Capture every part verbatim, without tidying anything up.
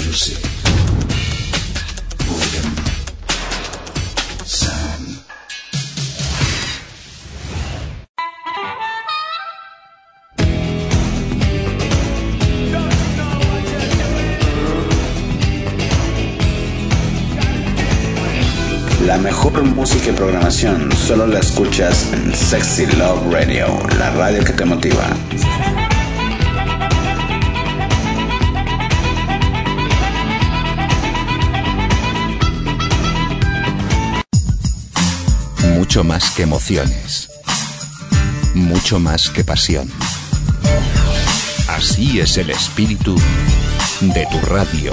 music, rhythm, sound. La mejor música y programación solo la escuchas en Sexy Love Radio, la radio que te motiva. Mucho más que emociones, mucho más que pasión. Así es el espíritu de tu radio.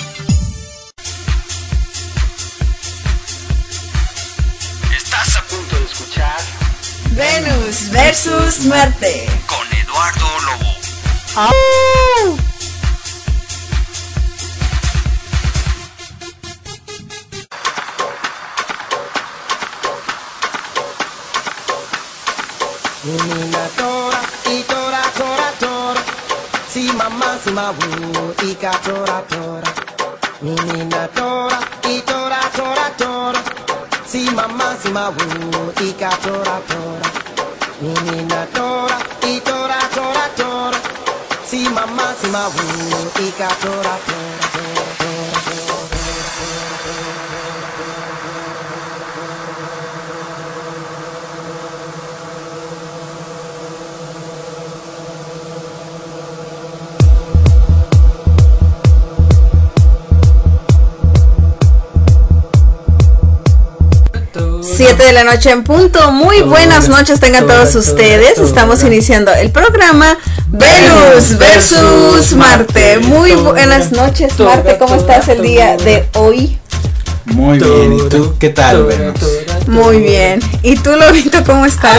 Estás a punto de escuchar Venus versus Marte con Eduardo Lobo. ¡Oh! Nina tora, y tora, tora, tora. Si mamá, si mabu, y ka tora, tora. Nina tora, y tora, tora, tora. Si mamá, si mabu, y ka tora, tora. Nina tora, y tora, tora, tora. Si mamá, si mabu, y ka tora, tora, tora, tora, tora. siete de la noche en punto. Muy buenas noches tengan todos ustedes. Estamos iniciando el programa Venus versus Marte. Muy buenas noches, Marte. ¿Cómo estás el día de hoy? Muy bien. ¿Y tú? ¿Qué tal, Venus? Muy bien. ¿Y tú, Lobito, cómo estás?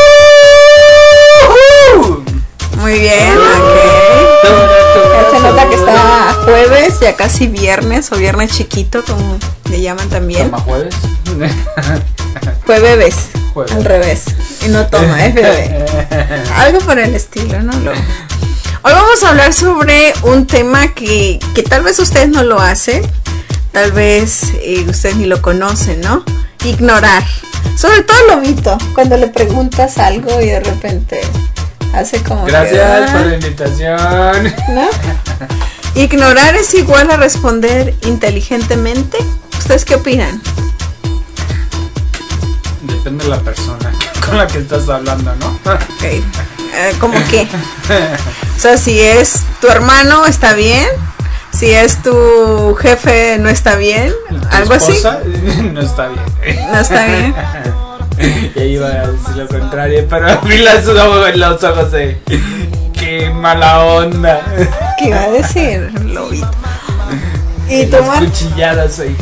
Muy bien, ok. Ya se nota que está jueves, ya casi viernes o viernes chiquito, como le llaman también. ¿Toma jueves? Jueves, Jueves. Al revés. Y no toma, es bebé. Algo por el estilo, ¿no? Lo... Hoy vamos a hablar sobre un tema que, que tal vez ustedes no lo hacen, tal vez eh, ustedes ni lo conocen, ¿no? Ignorar. Sobre todo Lobito, cuando le preguntas algo y de repente hace como Gracias que, ah, por la invitación. ¿no? Ignorar es igual a responder inteligentemente. ¿Ustedes qué opinan? Depende de la persona con la que estás hablando, ¿no? Ok, eh, ¿cómo qué? O sea, si es tu hermano, está bien. Si es tu jefe, no está bien. ¿Algo así? No está bien. No está bien. Ya iba a decir lo contrario, pero a mí las ojos, los ojos de qué mala onda. ¿Qué iba a decir, Lobito? ¿Y tu Las Mar? cuchilladas ahí.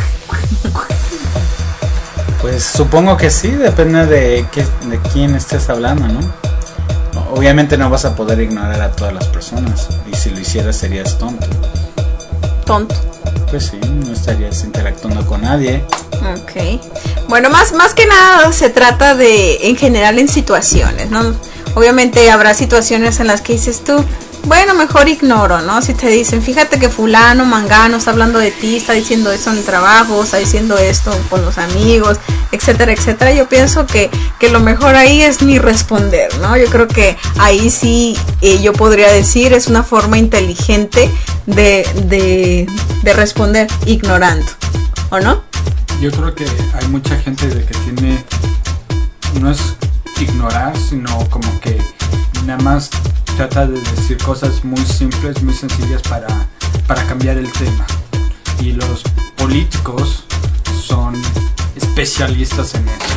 Pues supongo que sí, depende de, qué, de quién estés hablando, ¿no? Obviamente no vas a poder ignorar a todas las personas, y si lo hicieras serías tonto. Tonto. Pues sí, no estarías interactuando con nadie. Ok. Bueno, más, más que nada se trata de, en general, en situaciones, ¿no? Obviamente habrá situaciones en las que dices tú, bueno, mejor ignoro, ¿no? Si te dicen, fíjate que fulano, mangano está hablando de ti, está diciendo esto en el trabajo, está diciendo esto con los amigos, etcétera, etcétera. Yo pienso que, que lo mejor ahí es ni responder, ¿no? Yo creo que ahí sí eh, yo podría decir es una forma inteligente de, de, de responder ignorando, ¿o no? Yo creo que hay mucha gente de que tiene, no es ignorar, sino como que nada más trata de decir cosas muy simples, muy sencillas para, para cambiar el tema. Y los políticos son especialistas en eso.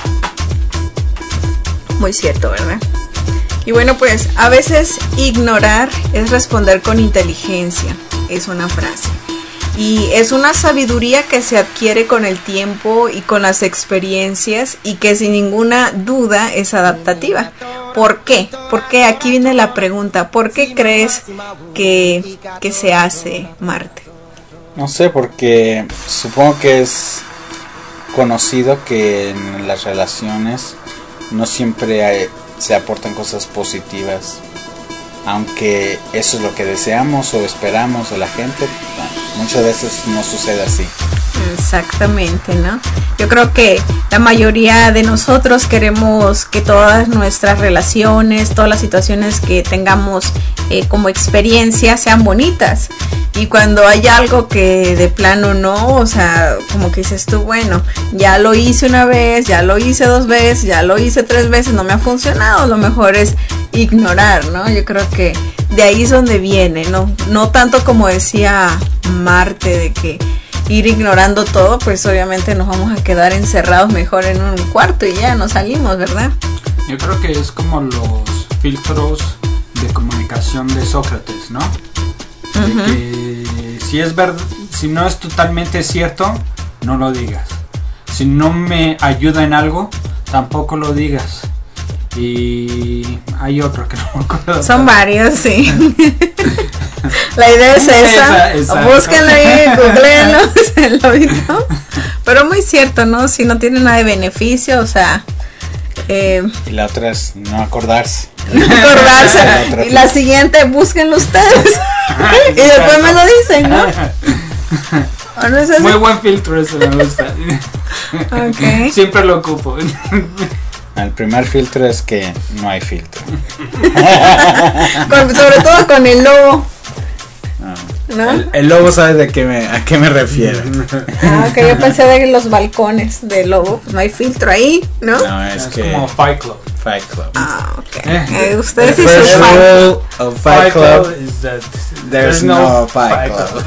Muy cierto, ¿verdad? Y bueno, pues a veces ignorar es responder con inteligencia, es una frase. Y es una sabiduría que se adquiere con el tiempo y con las experiencias y que sin ninguna duda es adaptativa. ¿Por qué? Porque aquí viene la pregunta, ¿por qué crees que, que se hace, Marte? No sé, porque supongo que es conocido que en las relaciones no siempre hay, se aportan cosas positivas aunque eso es lo que deseamos o esperamos de la gente, muchas veces no sucede así. Exactamente, ¿no? Yo creo que la mayoría de nosotros queremos que todas nuestras relaciones, todas las situaciones que tengamos eh, como experiencia sean bonitas. Y cuando hay algo que de plano no, o sea, como que dices tú, bueno, ya lo hice una vez, ya lo hice dos veces, ya lo hice tres veces, no me ha funcionado, lo mejor es ignorar, ¿no? Yo creo que de ahí es donde viene, ¿no? No tanto como decía Marte, de que ir ignorando todo, pues obviamente nos vamos a quedar encerrados mejor en un cuarto y ya no salimos, ¿verdad? Yo creo que es como los filtros de comunicación de Sócrates, ¿no? De uh-huh. que si es verdad, si no es totalmente cierto, no lo digas. Si no me ayuda en algo, tampoco lo digas. Y hay otro que no me acuerdo. Son varios, sí. La idea es esa, esa búsquenlo ahí, googleenlo, lo mismo. Pero muy cierto, ¿no? Si no tiene nada de beneficio, o sea... Eh, y la otra es no acordarse. No acordarse. La y la siguiente, búsquenlo ustedes. Y después me lo dicen, ¿no? ¿O no es así? Muy buen filtro ese, me gusta. Okay. Siempre lo ocupo. El primer filtro es que no hay filtro. con, sobre todo con el lobo. No. ¿No? El, el lobo sabe de qué me, a qué me refiero. Ah, ok, yo pensé de los balcones del lobo. No hay filtro ahí, ¿no? No, es, es que como Fight Club. Fight Club. Ah, ok. Eh, ustedes sí son Fight Club. Of Fight Club is that there's, there's no, no Fight Club.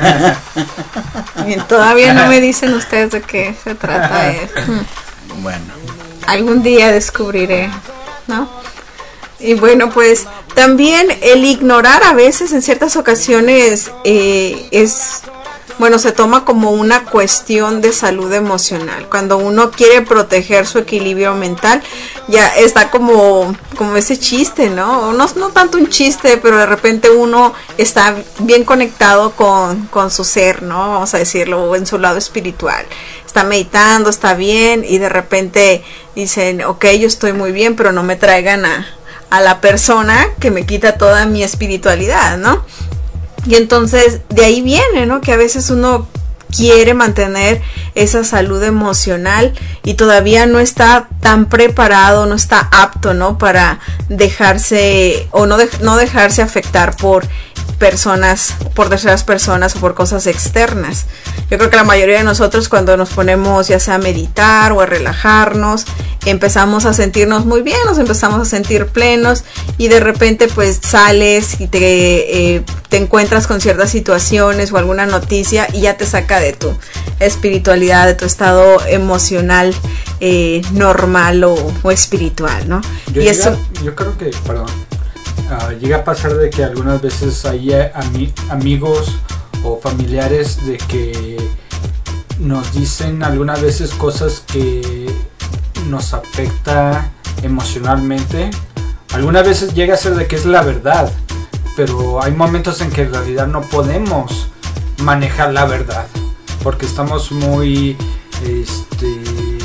club. Bien, todavía no me dicen ustedes de qué se trata. Eh. Bueno. Algún día descubriré, ¿no? Y bueno, pues también el ignorar a veces en ciertas ocasiones eh, es, bueno, se toma como una cuestión de salud emocional. Cuando uno quiere proteger su equilibrio mental, ya está como, como ese chiste, ¿no? No, no tanto un chiste, pero de repente uno está bien conectado con, con su ser, ¿no? Vamos a decirlo, en su lado espiritual. Está meditando, está bien, y de repente dicen, ok, yo estoy muy bien, pero no me traigan a... a la persona que me quita toda mi espiritualidad, ¿no? Y entonces de ahí viene, ¿no? Que a veces uno quiere mantener esa salud emocional y todavía no está tan preparado, no está apto, ¿no? Para dejarse o no, de, no dejarse afectar por personas, por terceras personas o por cosas externas. Yo creo que la mayoría de nosotros cuando nos ponemos ya sea a meditar o a relajarnos, empezamos a sentirnos muy bien, nos empezamos a sentir plenos y de repente pues sales y te, eh, te encuentras con ciertas situaciones o alguna noticia y ya te saca de tu espiritualidad, de tu estado emocional eh, normal o, o espiritual, ¿no? Yo, y llega, eso, yo creo que, perdón, uh, llega a pasar de que algunas veces hay ami- amigos o familiares de que nos dicen algunas veces cosas que nos afecta emocionalmente. Algunas veces llega a ser de que es la verdad, pero hay momentos en que en realidad no podemos manejar la verdad porque estamos muy este,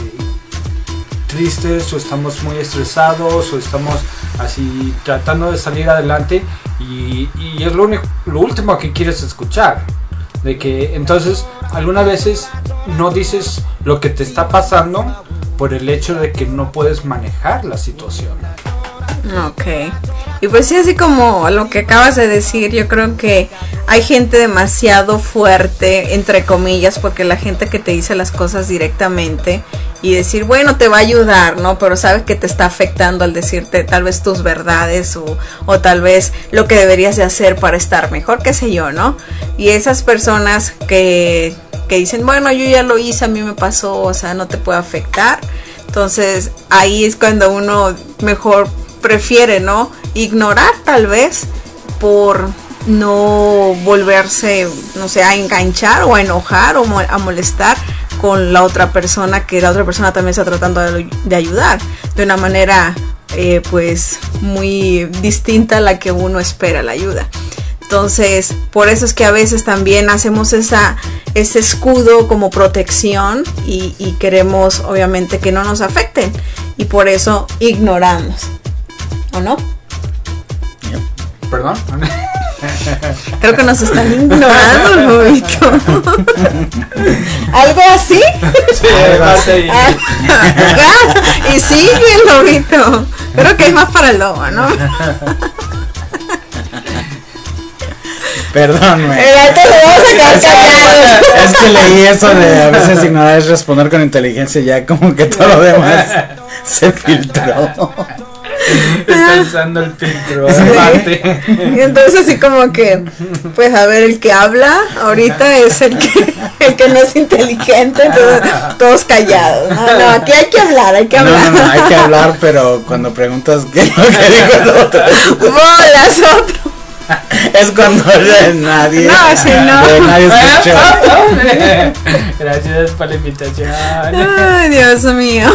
tristes o estamos muy estresados o estamos así tratando de salir adelante y, y es lo único, lo último que quieres escuchar, de que entonces algunas veces no dices lo que te está pasando por el hecho de que no puedes manejar la situación. Ok, y pues sí, así como lo que acabas de decir, yo creo que hay gente demasiado fuerte, entre comillas, porque la gente que te dice las cosas directamente y decir, bueno, te va a ayudar, ¿no? Pero sabes que te está afectando al decirte tal vez tus verdades o, o tal vez lo que deberías de hacer para estar mejor, qué sé yo, ¿no? Y esas personas que, que dicen, bueno, yo ya lo hice, a mí me pasó, o sea, no te puede afectar. Entonces ahí es cuando uno mejor prefiere, ¿no? Ignorar tal vez por no volverse, no sé, a enganchar o a enojar o a molestar con la otra persona, que la otra persona también está tratando de, de ayudar de una manera eh, pues muy distinta a la que uno espera la ayuda. Entonces, por eso es que a veces también hacemos esa, ese escudo como protección y, y queremos obviamente que no nos afecten y por eso ignoramos, ¿o no? Perdón. Creo que nos están ignorando, Lobito. ¿Algo así? Sí, aparte. Ah, y sigue el Lobito. Creo que es más para el lobo, ¿no? Perdónme. Eh, te lo vamos a quedar callados. Es que leí eso de a veces ignorar es responder con inteligencia, ya como que todo lo demás se filtró. Está usando el filtro. Sí. Y entonces así como que, pues a ver, el que habla ahorita es el que, el que no es inteligente, entonces todos callados. No, no, aquí hay que hablar, hay que hablar. No, no, no, hay que hablar, pero cuando preguntas qué es lo que dijo el otro. Bolas, otro. Es cuando nadie. No, si no. Nadie escuchó. Gracias por la invitación. Ay, Dios mío.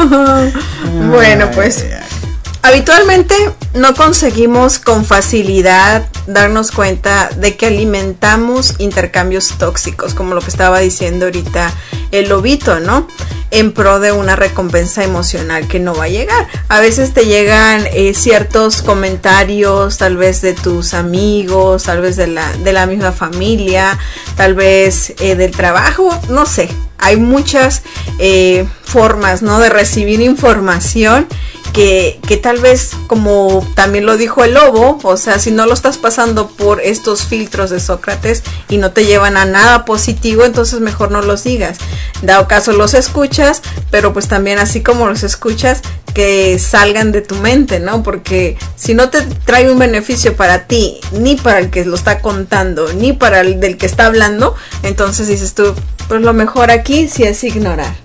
Bueno, pues habitualmente no conseguimos con facilidad darnos cuenta de que alimentamos intercambios tóxicos, como lo que estaba diciendo ahorita el Lobito, ¿no? En pro de una recompensa emocional que no va a llegar. A veces te llegan eh, ciertos comentarios, tal vez de tus amigos, tal vez de la, de la misma familia, tal vez eh, del trabajo, no sé. Hay muchas eh, formas, ¿no?, de recibir información que, que tal vez, como también lo dijo el Lobo, o sea, si no lo estás pasando por estos filtros de Sócrates y no te llevan a nada positivo, entonces mejor no los digas. Dado caso los escuchas, pero pues también así como los escuchas, que salgan de tu mente, ¿no? Porque si no te trae un beneficio para ti, ni para el que lo está contando, ni para el del que está hablando, entonces dices tú, pues lo mejor aquí sí es ignorar.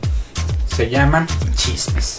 Se llaman chismes.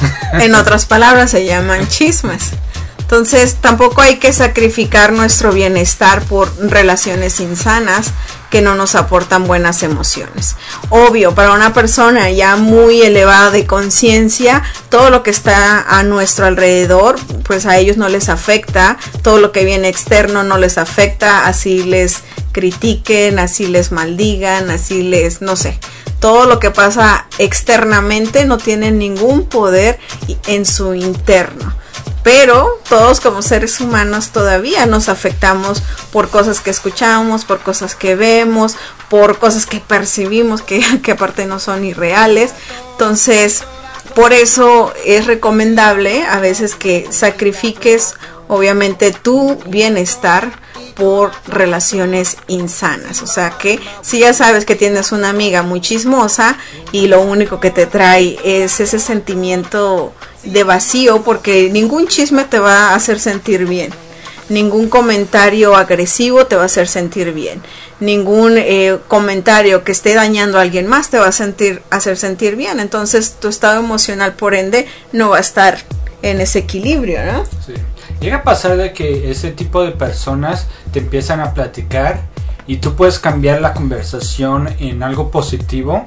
En otras palabras, se llaman chismes. Entonces, tampoco hay que sacrificar nuestro bienestar por relaciones insanas que no nos aportan buenas emociones. Obvio, para una persona ya muy elevada de conciencia, todo lo que está a nuestro alrededor, pues a ellos no les afecta, todo lo que viene externo no les afecta, así les critiquen, así les maldigan, así les, no sé. Todo lo que pasa externamente no tiene ningún poder en su interno. Pero todos como seres humanos todavía nos afectamos por cosas que escuchamos, por cosas que vemos, por cosas que percibimos que, que aparte no son irreales. Entonces, por eso es recomendable a veces que sacrifiques obviamente tu bienestar por relaciones insanas. O sea que si ya sabes que tienes una amiga muy chismosa y lo único que te trae es ese sentimiento de vacío, porque ningún chisme te va a hacer sentir bien, ningún comentario agresivo te va a hacer sentir bien, ningún eh, comentario que esté dañando a alguien más te va a sentir, hacer sentir bien. Entonces tu estado emocional, por ende, no va a estar en ese equilibrio, ¿no? Sí. Llega a pasar de que ese tipo de personas te empiezan a platicar y tú puedes cambiar la conversación en algo positivo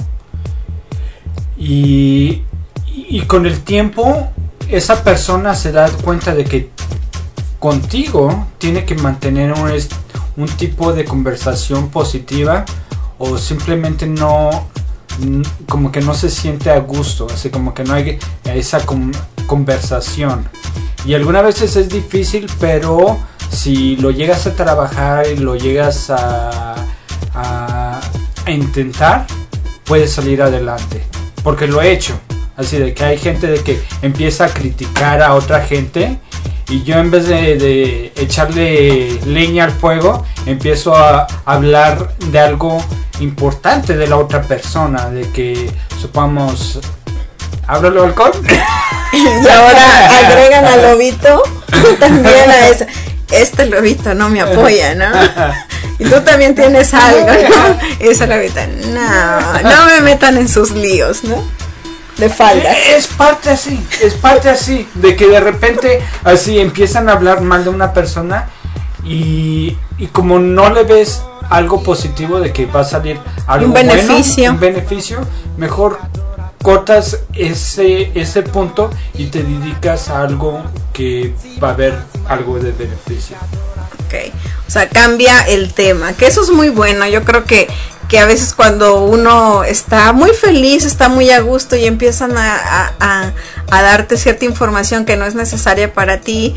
y, y con el tiempo esa persona se da cuenta de que contigo tiene que mantener un, un tipo de conversación positiva o simplemente no, como que no se siente a gusto, así como que no hay esa conversación. Y algunas veces es difícil, pero si lo llegas a trabajar y lo llegas a, a, a intentar, puedes salir adelante. Porque lo he hecho. Así de que hay gente de que empieza a criticar a otra gente y yo en vez de, de echarle leña al fuego, empiezo a hablar de algo importante de la otra persona. De que, supongamos, ¿háblalo alcohol? Y ahora agregan al Lobito también a eso. Este Lobito no me apoya, ¿no? Y tú también tienes algo, ¿no? Y esa Lobita, no, no me metan en sus líos, ¿no? De falda. Es parte así, es parte así, de que de repente así empiezan a hablar mal de una persona y, y como no le ves algo positivo de que va a salir algo un beneficio, bueno, un beneficio, mejor cortas ese ese punto y te dedicas a algo que va a haber algo de beneficio. Ok, o sea, cambia el tema, que eso es muy bueno. Yo creo que que a veces cuando uno está muy feliz, está muy a gusto y empiezan a, a, a, a darte cierta información que no es necesaria para ti,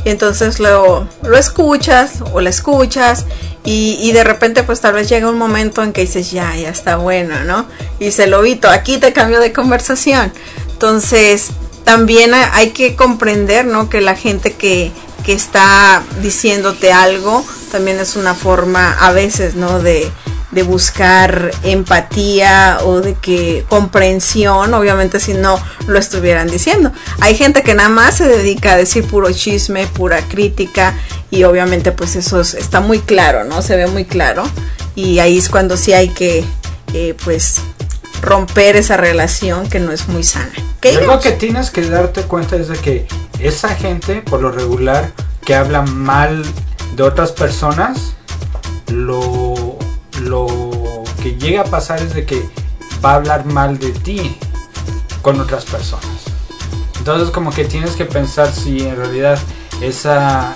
y entonces lo, lo escuchas o la escuchas y, y de repente pues tal vez llega un momento en que dices ya, ya está bueno, ¿no? Y se lo evito, aquí te cambio de conversación. Entonces también hay que comprender, ¿no? Que la gente que, que está diciéndote algo también es una forma a veces, ¿no? De, de buscar empatía o de que comprensión, obviamente si no lo estuvieran diciendo. Hay gente que nada más se dedica a decir puro chisme, pura crítica y obviamente pues eso es, está muy claro, ¿no? Se ve muy claro y ahí es cuando sí hay que eh, pues romper esa relación que no es muy sana. Lo que tienes que darte cuenta es de que esa gente por lo regular que habla mal de otras personas, lo lo que llega a pasar es de que va a hablar mal de ti con otras personas. Entonces como que tienes que pensar si en realidad esa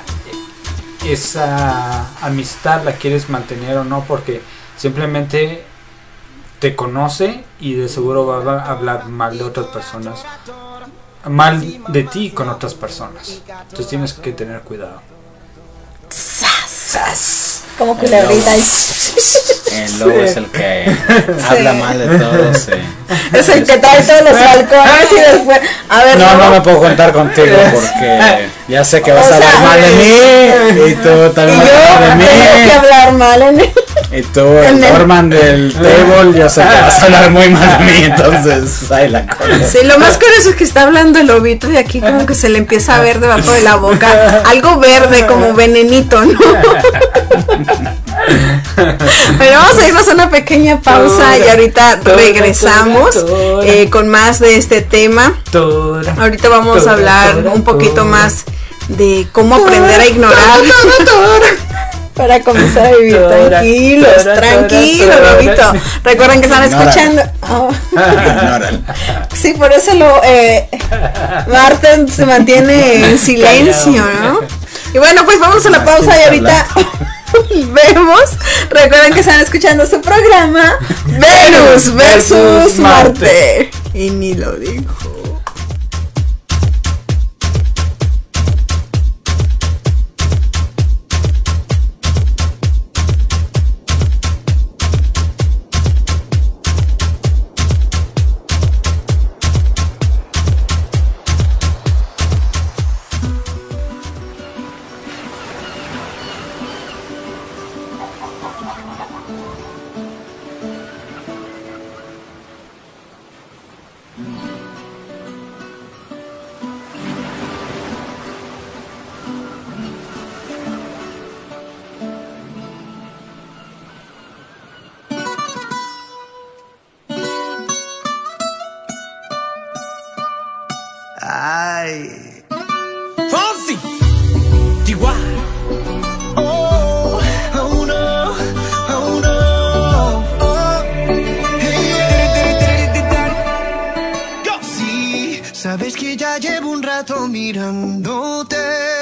esa amistad la quieres mantener o no, porque simplemente te conoce y de seguro va a hablar mal de otras personas, mal de ti con otras personas. Entonces tienes que tener cuidado. Como que le ahorita el lobo sí. Es el que habla sí. mal de todos. Sí. Es el que trae todos los balcones y después. A ver, no, no, no me puedo contar contigo porque ya sé que vas o a hablar sea, mal de mí y tú también vas a hablar de mí. Tengo que hablar mal en él. Y tú, el foreman del table, yo sé que vas a hablar muy mal de mí, entonces ahí la cosa. Sí, lo más curioso es que está hablando el lobito y aquí como que se le empieza a ver debajo de la boca algo verde como venenito, ¿no? Pero vamos a irnos a una pequeña pausa y ahorita regresamos eh, con más de este tema. Ahorita vamos a hablar un poquito más de cómo aprender a ignorar. Para comenzar a vivir tranquilos, tranquilos, Lobito. Recuerden que están escuchando. Oh. Sí, por eso lo eh, Marta se mantiene en silencio, ¿no? Y bueno, pues vamos a la pausa y ahorita vemos. Recuerden que están escuchando su programa Venus versus Marte. Y ni lo dijo. Ay, Fonsi, Chihuahua. Oh, oh no, oh no. Oh, hey, yeah. Sí, sabes que ya llevo un rato mirándote.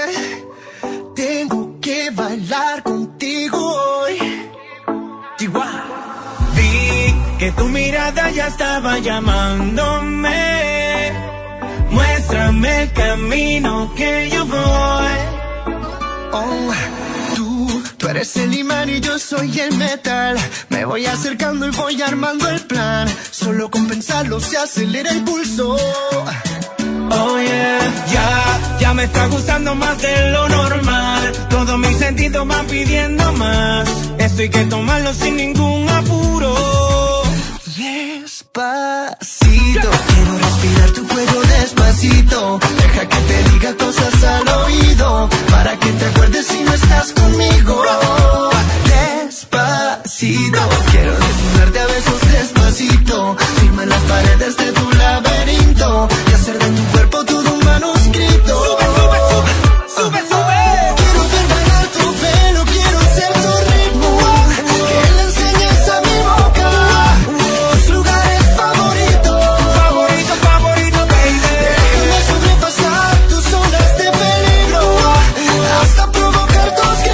Tengo que bailar contigo hoy. Chihuahua. Vi que tu mirada ya estaba llamándome. Muéstrame el camino que yo voy. Oh, tú, tú eres el imán y yo soy el metal. Me voy acercando y voy armando el plan. Solo con pensarlo se acelera el pulso. Oh yeah, ya, ya me está gustando más de lo normal. Todos mis sentidos van pidiendo más. Esto hay que tomarlo sin ningún apuro. Despacito, quiero respirar tu cuello despacito. Deja que te diga cosas al oído, para que te acuerdes si no estás conmigo. Despacito, quiero desnudarte a besos despacito. Firma en las paredes de tu laberinto y hacer de tu cuerpo todo un manuscrito. Sube, sube, sube, sube, sube. Quiero ver bailar tu pelo, quiero ser tu ritmo. Que le enseñes a mi boca tus lugares favoritos. Favorito, favorito, baby. Déjame sobrepasar tus zonas de peligro hasta provocar tus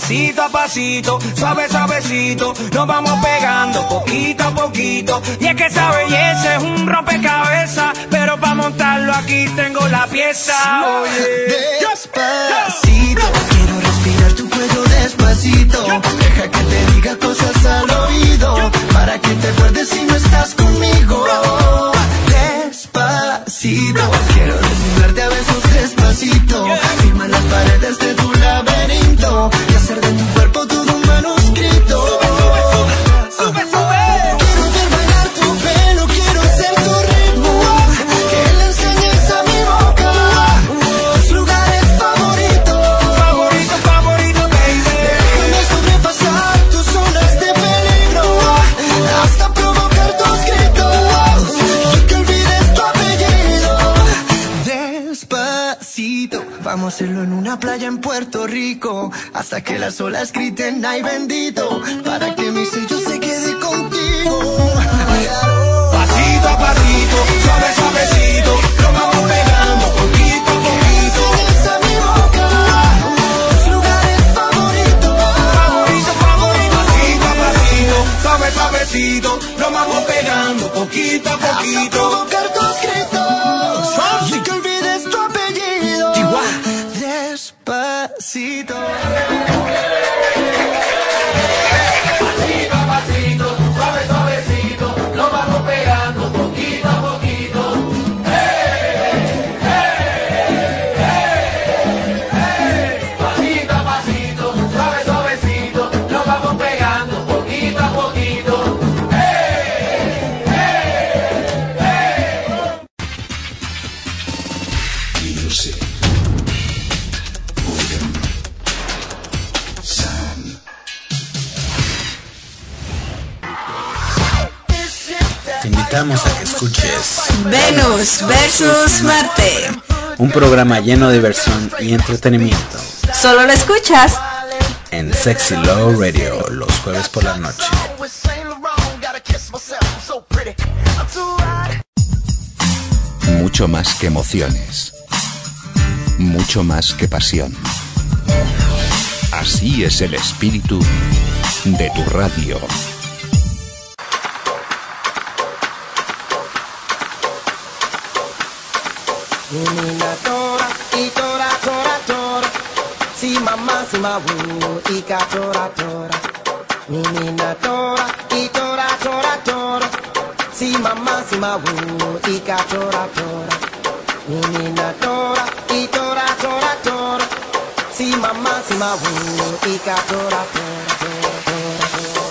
pasito a pasito, suave suavecito, nos vamos pegando poquito a poquito. Y es que esa belleza es un rompecabezas, pero para montarlo aquí tengo la pieza. Oye, despacito, quiero respirar tu cuello despacito. Deja que te diga cosas al oído, para que te acuerdes si no estás conmigo. Despacito, quiero desnudarte a besos despacito. Firma las paredes de tu laberinto y hacer de tu cuerpo todo un manuscrito. Sube, sube, sube. Quiero ver bailar tu pelo, quiero ser tu ritmo, que le enseñes a mi boca tus lugares favoritos. Favorito, favorito, baby. Déjame sobrepasar tus zonas de peligro, hasta provocar tus gritos y que olvides tu apellido. Despacito, vamos a hacerlo en una playa en Puerto Rico, hasta que las olas griten ay bendito, para que mi sello se quede contigo. Pasito a pasito, suave suavecito, lo vamos pegando poquito a poquito. Enseñas a mi boca tus lugares favoritos. Favorito, favorito. Pasito a pasito, suave suavecito, lo vamos pegando poquito a Hasta poquito. provocar tus gritos y que olvides tu apellido. Despacito. Pasito a pasito, suave suavecito, lo vamos pegando poquito a poquito. Hey, hey, hey, hey. Pasito a pasito, suave suavecito, lo vamos pegando poquito a poquito. Hey, hey, hey. Music. Organ. Sound. Te invitamos a que escuches Venus versus Marte. un programa lleno de diversión y entretenimiento Solo lo escuchas en Sexy Love Radio los jueves por la noche. Mucho más que emociones. Mucho más que pasión. Así es el espíritu de tu radio. Menina tora, y tora, tora, tora. Si mamá, si mabu, y ca tora, tora. Menina tora, y tora, tora, tora. Si mamá, si mabu, y ca tora, tora. Menina tora, y tora, tora, tora. Si mamá, si mabu, y ca tora, tora, tora, tora, tora.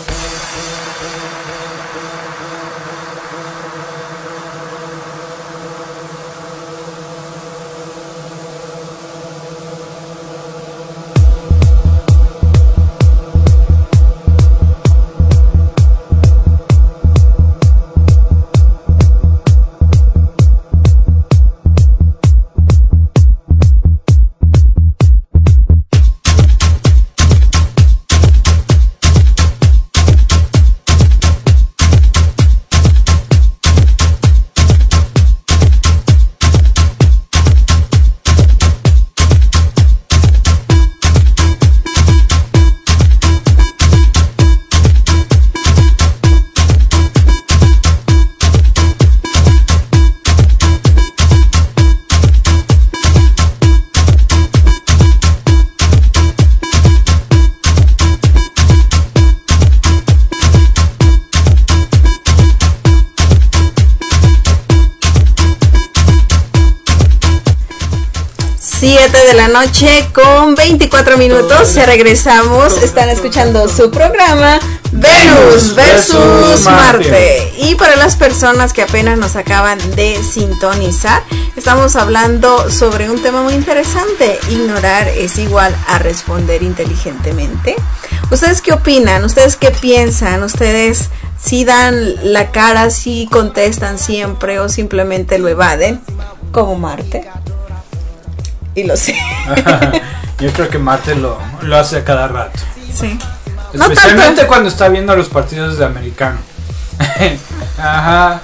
siete de la noche con veinticuatro minutos. Ya regresamos. Están escuchando su programa Venus versus Marte. Y para las personas que apenas nos acaban de sintonizar, estamos hablando sobre un tema muy interesante. Ignorar es igual a responder inteligentemente. ¿Ustedes qué opinan? ¿Ustedes qué piensan? ¿Ustedes si dan la cara, si contestan siempre o simplemente lo evaden? Como Marte. Y lo sé. Yo creo que Marte lo, lo hace a cada rato. Sí. Especialmente no cuando está viendo los partidos de americano. Ajá.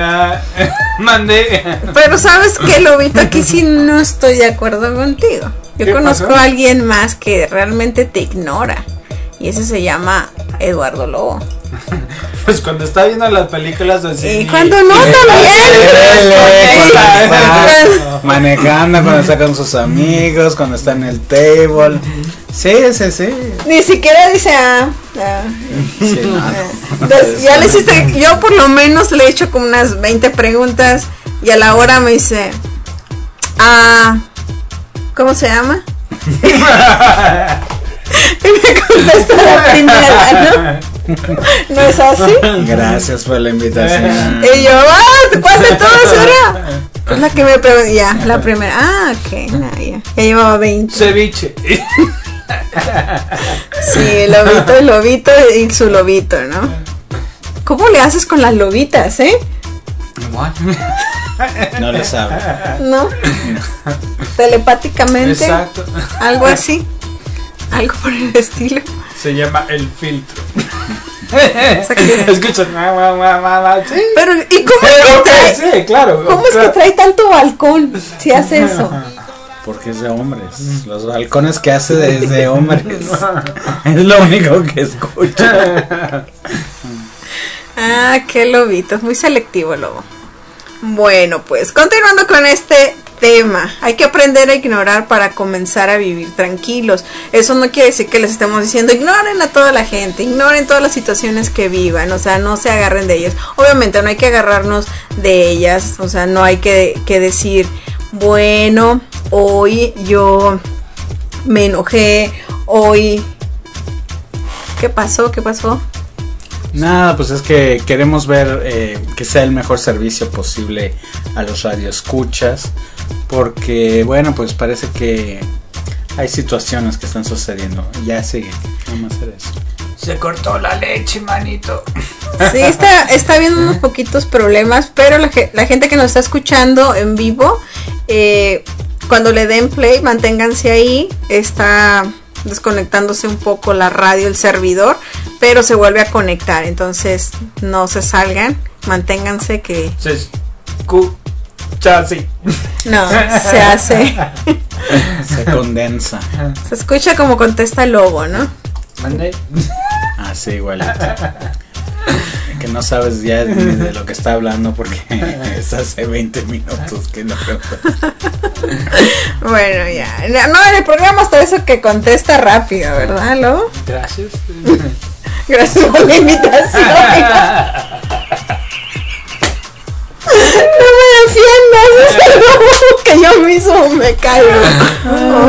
Uh, mandé. Pero sabes que, Lobito, aquí sí no estoy de acuerdo contigo. Yo ¿Qué conozco pasó? a alguien más que realmente te ignora. Y ese se llama Eduardo Lobo. Pues cuando está viendo las películas así. Y cuando no, también. Cuando está manejando, cuando está con sus amigos, cuando está en el table. Sí, sí, sí. Ni siquiera dice, ah, ah. Sí, no, no. Entonces, ya le hiciste, yo por lo menos le he hecho como unas veinte preguntas y a la hora me dice, ah, ¿cómo se llama? Y me contesta la primera, ¿no? ¿No es así? Gracias por la invitación. Y yo, ah, ¿cuál de todas era? Es la que me preguntó, ya, la primera, ah, ok, no, ya, ya llevaba veinte. Ceviche. Sí, el lobito, el lobito y su lobito, ¿no? ¿Cómo le haces con las lobitas, eh? No le sabe. ¿No? Telepáticamente. Exacto. Algo así. Algo por el estilo. Se llama el filtro. O sea que- Escucha, ma, ma, ma, ma, ma, sí. Pero, ¿y cómo es Pero, que trae, sí, claro. cómo es que claro. trae tanto balcón si hace eso? Porque es de hombres. Los balcones que hace es de hombres. Es lo único que escucha. Ah, qué lobito, es muy selectivo el lobo. Bueno, pues continuando con este tema, hay que aprender a ignorar para comenzar a vivir tranquilos. Eso no quiere decir que les estemos diciendo ignoren a toda la gente, ignoren todas las situaciones que vivan, o sea, no se agarren de ellas. Obviamente no hay que agarrarnos de ellas, o sea, no hay que, que decir, bueno, hoy yo me enojé, hoy... ¿Qué pasó? ¿Qué pasó? Nada, pues es que queremos ver eh, que sea el mejor servicio posible a los radioescuchas, porque bueno, pues parece que hay situaciones que están sucediendo. Ya sigue, vamos a hacer eso. Se cortó la leche, manito. Sí, está, está habiendo unos poquitos problemas, pero la, ge- la gente que nos está escuchando en vivo, eh, cuando le den play, manténganse ahí, está desconectándose un poco la radio, el servidor, pero se vuelve a conectar, entonces no se salgan, manténganse que Se escucha así. no, se hace, Se condensa. se escucha como contesta el lobo, ¿no? Mande. Así igualito. Que no sabes ya ni de lo que está hablando porque es hace veinte minutos que no preguntas. Bueno, ya, no, en el programa hasta eso que contesta rápido, ¿verdad, lobo? Gracias. Gracias por la invitación. No me defiendas, es algo que yo mismo me caigo.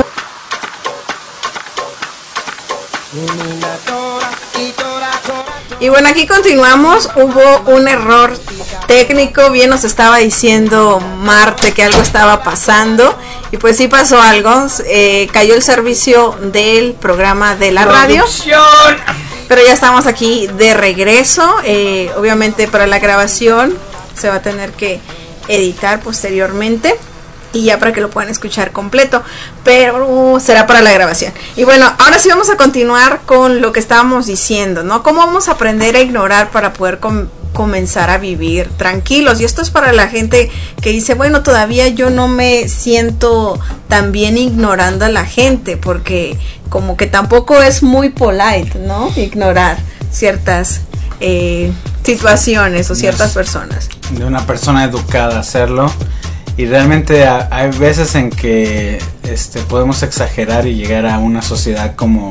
Y bueno, aquí continuamos. Hubo un error técnico. Bien nos estaba diciendo Marte que algo estaba pasando. Y pues sí pasó algo. Eh, cayó el servicio del programa de la radio. Producción. Pero ya estamos aquí de regreso. Eh, obviamente para la grabación se va a tener que editar posteriormente. Y ya para que lo puedan escuchar completo. Pero uh, será para la grabación. Y bueno, ahora sí vamos a continuar con lo que estábamos diciendo, ¿no? ¿Cómo vamos a aprender a ignorar para poder com- comenzar a vivir tranquilos? Y esto es para la gente que dice, bueno, todavía yo no me siento tan bien ignorando a la gente. Porque como que tampoco es muy polite, ¿no? Ignorar ciertas eh, situaciones o ciertas personas. De una persona educada hacerlo. Y realmente ha- hay veces en que este, podemos exagerar y llegar a una sociedad como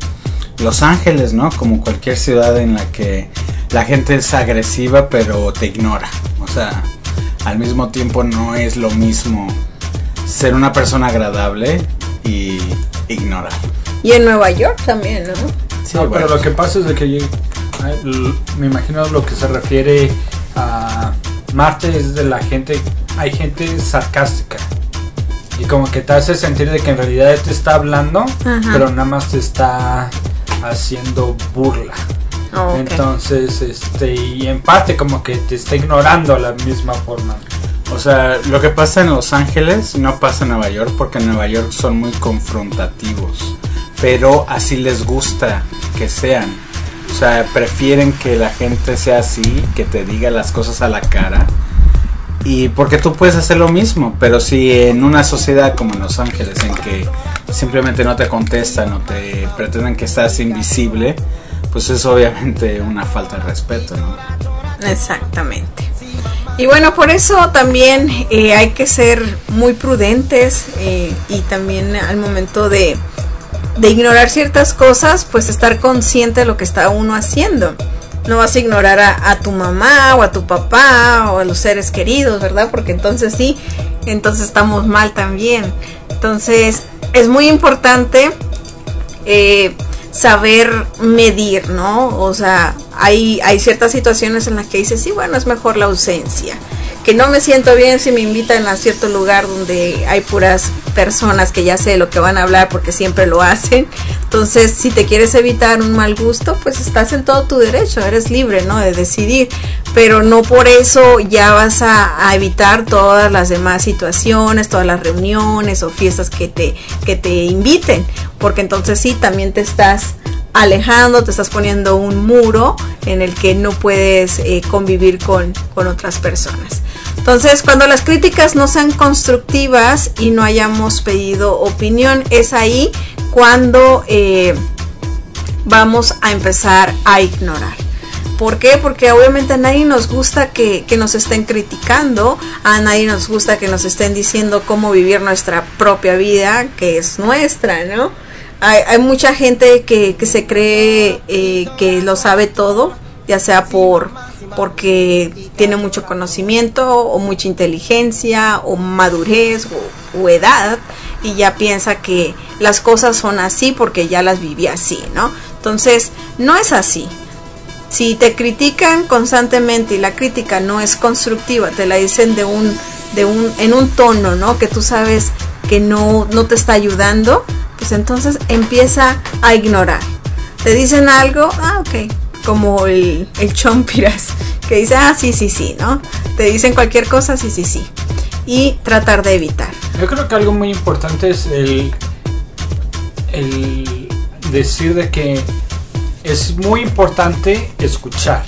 Los Ángeles, ¿no? Como cualquier ciudad en la que la gente es agresiva pero te ignora. O sea, al mismo tiempo no es lo mismo ser una persona agradable y ignorar. Y en Nueva York también, ¿no? Sí, No, bueno. pero lo que pasa es de que yo, ay, l- me imagino lo que se refiere a Marte es de la gente, hay gente sarcástica y como que te hace sentir de que en realidad te está hablando, Ajá. pero nada más te está haciendo burla. Oh, ok. Entonces, este, y en parte como que te está ignorando a la misma forma. O sea, lo que pasa en Los Ángeles no pasa en Nueva York porque en Nueva York son muy confrontativos, pero así les gusta que sean. O sea, prefieren que la gente sea así, que te diga las cosas a la cara. Y porque tú puedes hacer lo mismo, pero si en una sociedad como en Los Ángeles, en que simplemente no te contestan o te pretenden que estás invisible, pues es obviamente una falta de respeto, ¿no? Exactamente. Y bueno, por eso también eh, hay que ser muy prudentes eh, y también al momento de, de ignorar ciertas cosas, pues estar consciente de lo que está uno haciendo. No vas a ignorar a, a tu mamá o a tu papá o a los seres queridos, ¿verdad? Porque entonces sí, entonces estamos mal también. Entonces es muy importante eh, saber medir, ¿no? O sea, hay, hay ciertas situaciones en las que dices, sí, bueno, es mejor la ausencia. Que no me siento bien si me invitan a cierto lugar donde hay puras personas que ya sé lo que van a hablar porque siempre lo hacen. Entonces, si te quieres evitar un mal gusto, pues estás en todo tu derecho, eres libre, ¿no? De decidir. Pero no por eso ya vas a, a evitar todas las demás situaciones, todas las reuniones o fiestas que te, que te inviten. Porque entonces sí, también te estás alejando, te estás poniendo un muro en el que no puedes eh, convivir con, con otras personas. Entonces, cuando las críticas no sean constructivas y no hayamos pedido opinión, es ahí cuando eh, vamos a empezar a ignorar. ¿Por qué? Porque obviamente a nadie nos gusta que, que nos estén criticando, a nadie nos gusta que nos estén diciendo cómo vivir nuestra propia vida, que es nuestra, ¿no? Hay, hay mucha gente que, que se cree eh, que lo sabe todo, ya sea por porque tiene mucho conocimiento o mucha inteligencia o madurez o, o edad, y ya piensa que las cosas son así porque ya las viví así, ¿no? Entonces, no es así. Si te critican constantemente y la crítica no es constructiva, te la dicen de un, de un, en un tono, ¿no? Que tú sabes que no, no te está ayudando, pues entonces empieza a ignorar. Te dicen algo, ah, ok, como el, el chompiras, que dice, ah, sí, sí, sí, ¿no? Te dicen cualquier cosa, sí, sí, sí. Y tratar de evitar. Yo creo que algo muy importante es el, el decir de que es muy importante escuchar.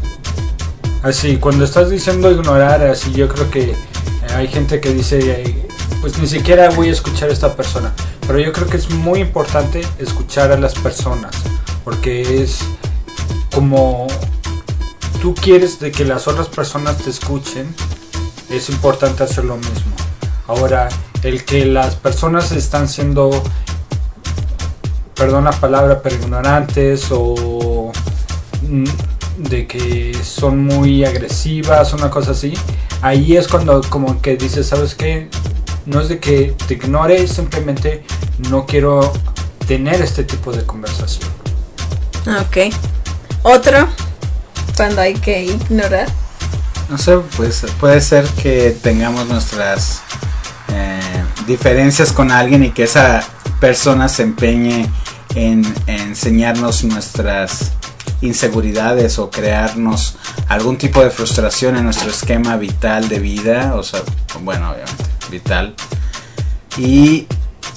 Así, cuando estás diciendo ignorar, así yo creo que hay gente que dice, pues ni siquiera voy a escuchar a esta persona. Pero yo creo que es muy importante escuchar a las personas, porque es como tú quieres de que las otras personas te escuchen, es importante hacer lo mismo. Ahora, el que las personas están siendo, perdón la palabra, pero ignorantes o de que son muy agresivas, una cosa así, ahí es cuando como que dices, ¿sabes qué? No es de que te ignore, simplemente no quiero tener este tipo de conversación. Ok. Otro, cuando hay que ignorar. No sé, pues puede ser que tengamos nuestras eh, diferencias con alguien y que esa persona se empeñe en, en enseñarnos nuestras inseguridades o crearnos algún tipo de frustración en nuestro esquema vital de vida, o sea, bueno, obviamente vital, y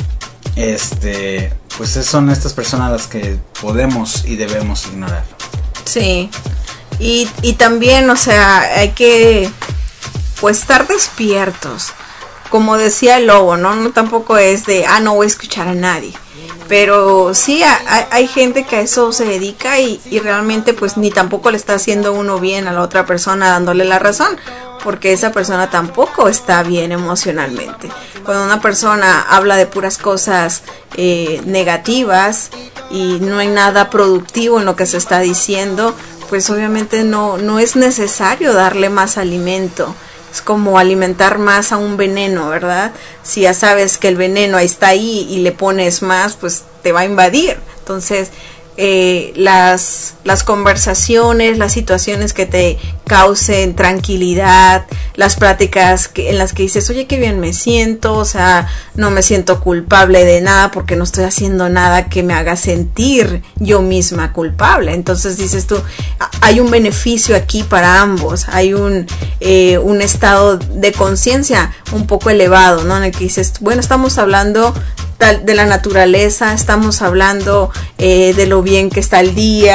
este pues son estas personas las que podemos y debemos ignorar. Sí, y, y también, o sea, hay que pues estar despiertos, como decía el lobo, ¿no? No tampoco es de, ah, no voy a escuchar a nadie. Pero sí, hay, hay gente que a eso se dedica y, y realmente pues ni tampoco le está haciendo uno bien a la otra persona dándole la razón, porque esa persona tampoco está bien emocionalmente. Cuando una persona habla de puras cosas eh, negativas y no hay nada productivo en lo que se está diciendo, pues obviamente no, no es necesario darle más alimento. Es como alimentar más a un veneno, ¿verdad? Si ya sabes que el veneno está ahí y le pones más, pues te va a invadir. Entonces, eh, las, las conversaciones, las situaciones que te causen tranquilidad, las pláticas que, en las que dices, oye, qué bien me siento, o sea, no me siento culpable de nada porque no estoy haciendo nada que me haga sentir yo misma culpable. Entonces dices tú, hay un beneficio aquí para ambos, hay un, eh, un estado de conciencia un poco elevado, ¿no? En el que dices, bueno, estamos hablando de la naturaleza, estamos hablando eh, de lo bien que está el día,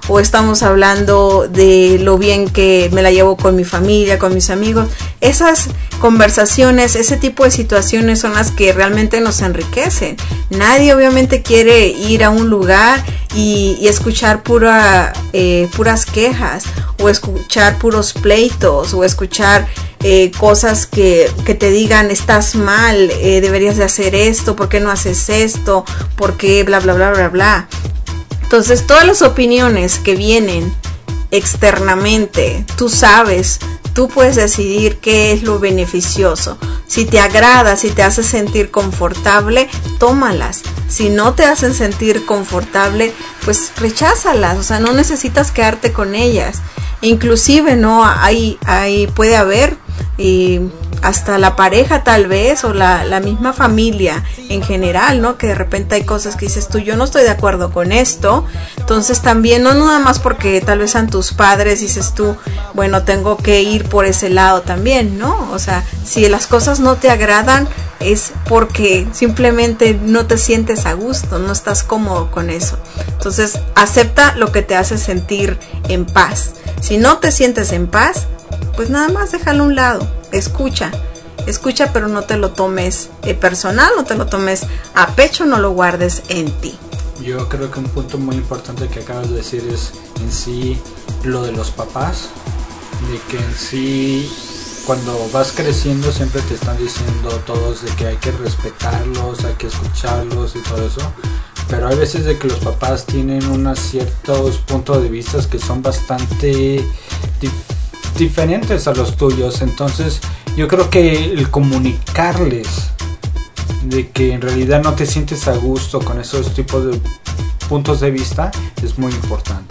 o estamos hablando de lo bien que me la llevo con mi familia, con mis amigos. Esas conversaciones, ese tipo de situaciones son las que realmente nos enriquecen. Nadie obviamente quiere ir a un lugar y, y escuchar pura, eh, puras quejas, o escuchar puros pleitos, o escuchar eh, cosas que, que te digan estás mal, eh, deberías de hacer esto, ¿por qué no haces esto? ¿Por qué bla bla bla bla bla? Entonces todas las opiniones que vienen externamente, tú sabes, tú puedes decidir qué es lo beneficioso. Si te agrada, si te hace sentir confortable, tómalas. Si no te hacen sentir confortable, pues recházalas. O sea, no necesitas quedarte con ellas. Inclusive, ¿no? Hay, hay, puede haber y hasta la pareja tal vez, o la, la misma familia en general, ¿no? Que de repente hay cosas que dices tú, yo no estoy de acuerdo con esto. Entonces también, no nada más porque tal vez sean tus padres, dices tú, bueno, tengo que ir por ese lado también, ¿no? O sea, si las cosas no te agradan, es porque simplemente no te sientes a gusto, no estás cómodo con eso. Entonces, acepta lo que te hace sentir en paz. Si no te sientes en paz, pues nada más déjalo a un lado, escucha, escucha, pero no te lo tomes eh, personal, no te lo tomes a pecho, no lo guardes en ti. Yo creo que un punto muy importante que acabas de decir es en sí lo de los papás, de que en sí cuando vas creciendo siempre te están diciendo todos de que hay que respetarlos, hay que escucharlos y todo eso, pero hay veces de que los papás tienen unos ciertos puntos de vista que son bastante dif- diferentes a los tuyos. Entonces yo creo que el comunicarles de que en realidad no te sientes a gusto con esos tipos de puntos de vista es muy importante.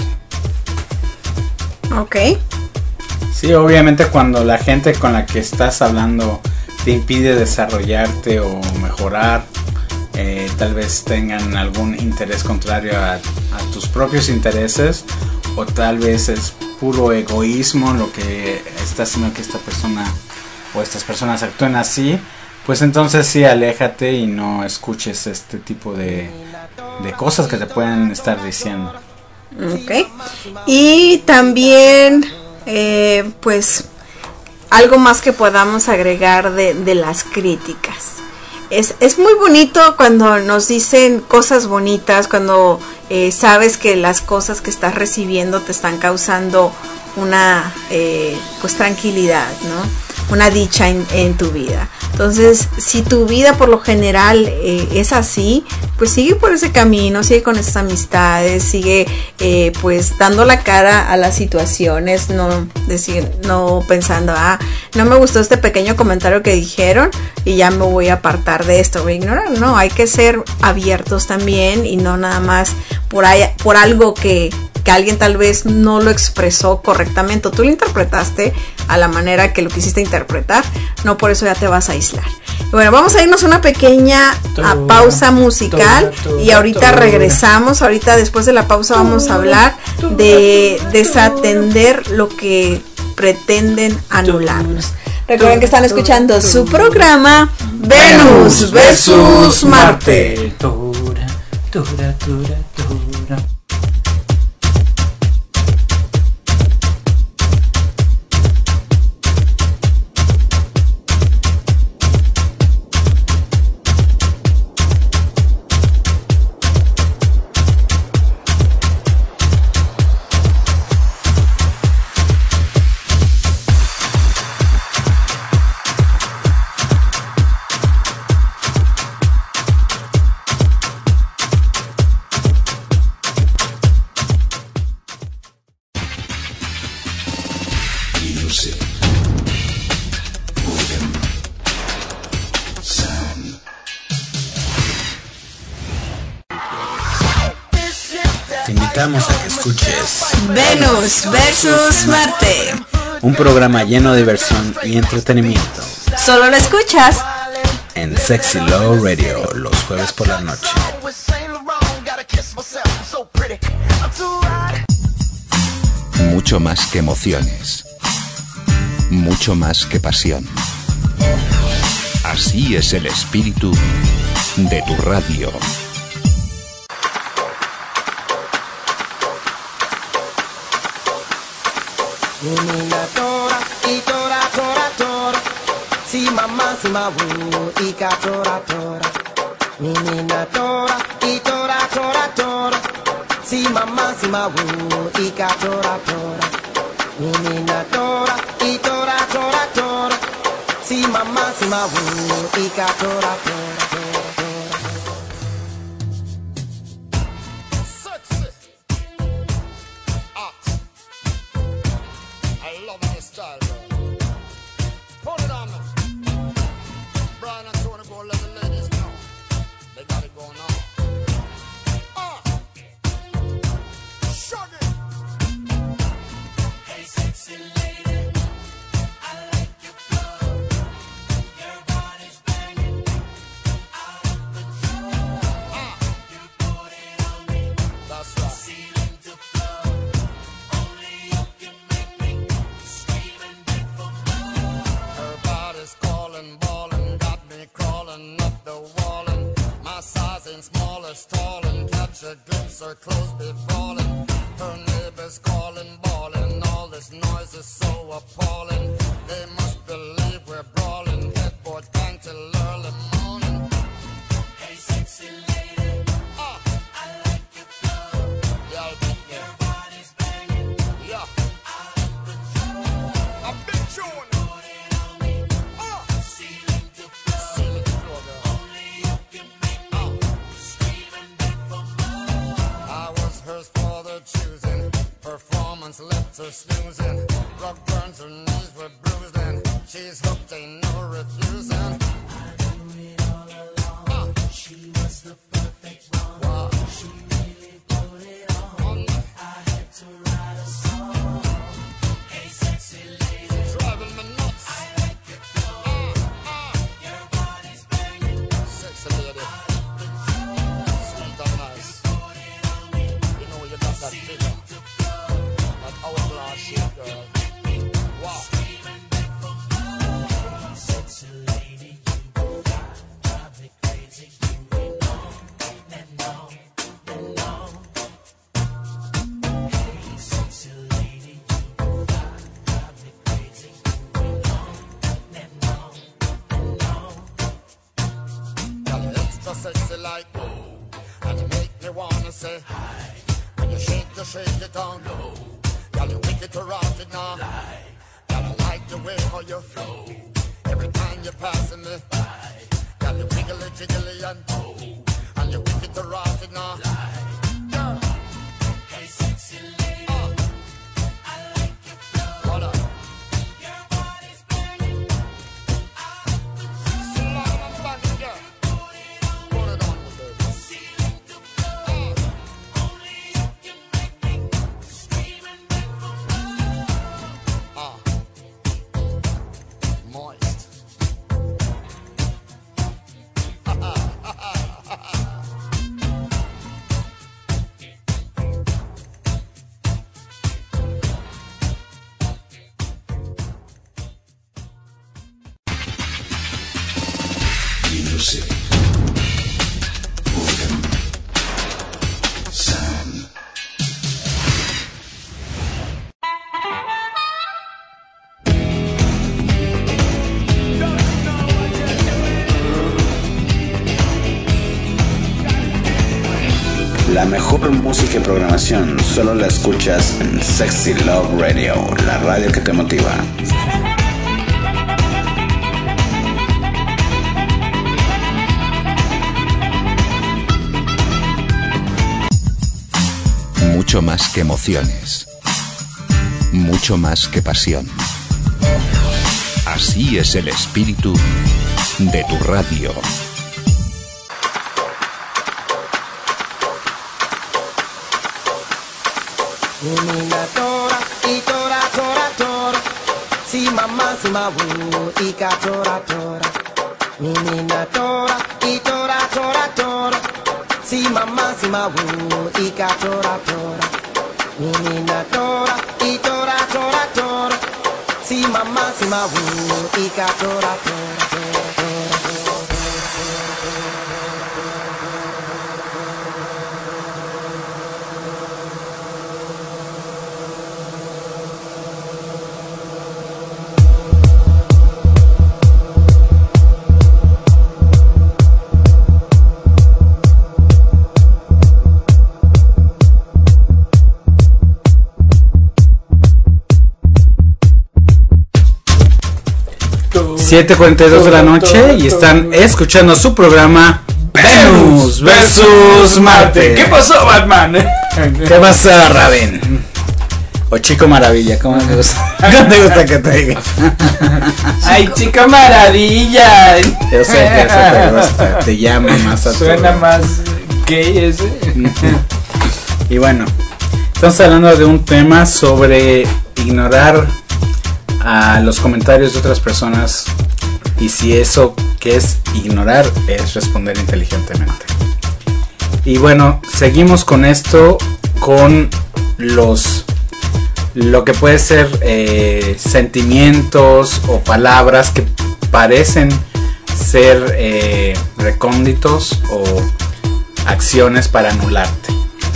Ok. Sí, obviamente cuando la gente con la que estás hablando te impide desarrollarte o mejorar, eh, tal vez tengan algún interés contrario a, a tus propios intereses, o tal vez es puro egoísmo lo que está haciendo que esta persona o estas personas actúen así, pues entonces sí, aléjate y no escuches este tipo de, de cosas que te pueden estar diciendo. Ok. Y también eh, pues algo más que podamos agregar de, de las críticas. Es, es muy bonito cuando nos dicen cosas bonitas, cuando eh, sabes que las cosas que estás recibiendo te están causando una eh, pues tranquilidad, ¿no? Una dicha en, en tu vida. Entonces, si tu vida por lo general eh, es así, pues sigue por ese camino, sigue con esas amistades, sigue eh, pues dando la cara a las situaciones, no decir, no pensando, ah, no me gustó este pequeño comentario que dijeron y ya me voy a apartar de esto, voy a ignorar. No, hay que ser abiertos también y no nada más por ahí, por algo que que alguien tal vez no lo expresó correctamente o tú lo interpretaste a la manera que lo quisiste interpretar, no por eso ya te vas a aislar. Bueno, vamos a irnos a una pequeña a pausa musical y ahorita regresamos. Ahorita después de la pausa vamos a hablar de desatender lo que pretenden anularnos. Recuerden que están escuchando su programa Venus versus Marte. Te invitamos a que escuches Venus versus Marte, un programa lleno de diversión y entretenimiento solo lo escuchas en Sexy Love Radio los jueves por la noche. Mucho más que emociones, mucho más que pasión. Así es el espíritu de tu radio. Menina tora, y tora, tora, tora. Si mamá, si ma wu, ika tora, tora. Menina tora, y tora, tora, tora. Si mamá, si ma wu, ika tora, tora. Menina tora, y tora, tora, tora. Si mamá, si ma wu, ika tora, tora, tora, tora. Sexy. Hot. I love my style, girl. Put it on me. Brian and Tony go let the ladies know. They got it going on. Ah. Shug it. Hey, sexy lady, I like your flow. Your body's banging out of control. Ah. You put it on me, That's right. ceiling to floor. Only you can make me scream and beg for more. Everybody's calling, ballin', got me crawling up the wall, and my size ain't small as tall, and catch a glimpse, her clothes be falling. Her neighbors calling, bawling, all this noise is so appalling. They must believe we're brawling, headboard bang till early morning. Hey, sexy lady, Ah, I like your flow. yeah, I'll be Your there. body's banging Yeah, out of control. a big tune. Put it on me, Ah, ceiling to floor. see the floor, girl. Only you can make me scream and beg for more. I was hers for the choosing. Performance left her snoozing. Rug burns, her knees were bruised, and she's hooked, ain't no refusing. Ah. She was the perfect one. Wow. She really put it on. I had to write a song. Hey, sexy lady, Driving me nuts. I like your flow. Ah, ah. Your body's banging Sexy lady, out of control. sweet and nice. Put it on me, You know you got that figure, to floor. that hourglass shape, girl. Wow. Scream and beg for more. Hey, sexy lady, you got drive me crazy. Going on and on and on. Hey, sexy lady, you got drive me crazy. Going on and on and on. Girl, you extra sexy like oh, and you make me wanna say hi. When you shake, you shake it on low. Girl, you wicked to rot it now. Girl, I like the way how you flow. Every time you're passing me by. Girl, you wiggly jiggly and oh, and you wicked to rot it now. Girl, Hey, sexy lady, ah, I like your flow. hold on. Your body's banging out of control. Slam and bang it, girl. Put it on me, Put it on me, baby. ceiling to floor. Ah, Only you can make me scream and beg for more. ah. Moist. Music. Organ. Sound. La mejor música y programación solo la escuchas en Sexy Love Radio, la radio que te motiva. Mucho más que emociones. Mucho más que pasión. Así es el espíritu de tu radio. Menina tora, y tora, tora, tora. Si mamá, si ma wu, ika tora, tora. Menina tora, y tora, tora, tora. Si mamá, si ma wu, ika tora, tora. Menina tora, y tora, tora, tora. Si mamá, si ma wu, ika tora, tora, tora, tora, tora. siete cuarenta y dos de la noche y están escuchando su programa Venus versus Marte. ¿Qué pasó, Batman? ¿Qué pasa, Raven? O Chico Maravilla, ¿cómo te gusta? ¿Cómo te gusta que te diga? Ay, Chico Maravilla. Yo sé que eso te gusta, te llama más a todo. Suena más gay ese. Y bueno, estamos hablando de un tema sobre ignorar a los comentarios de otras personas y si eso que es ignorar es responder inteligentemente. Y bueno, seguimos con esto, con los lo que puede ser eh, sentimientos o palabras que parecen ser eh, recónditos o acciones para anularte.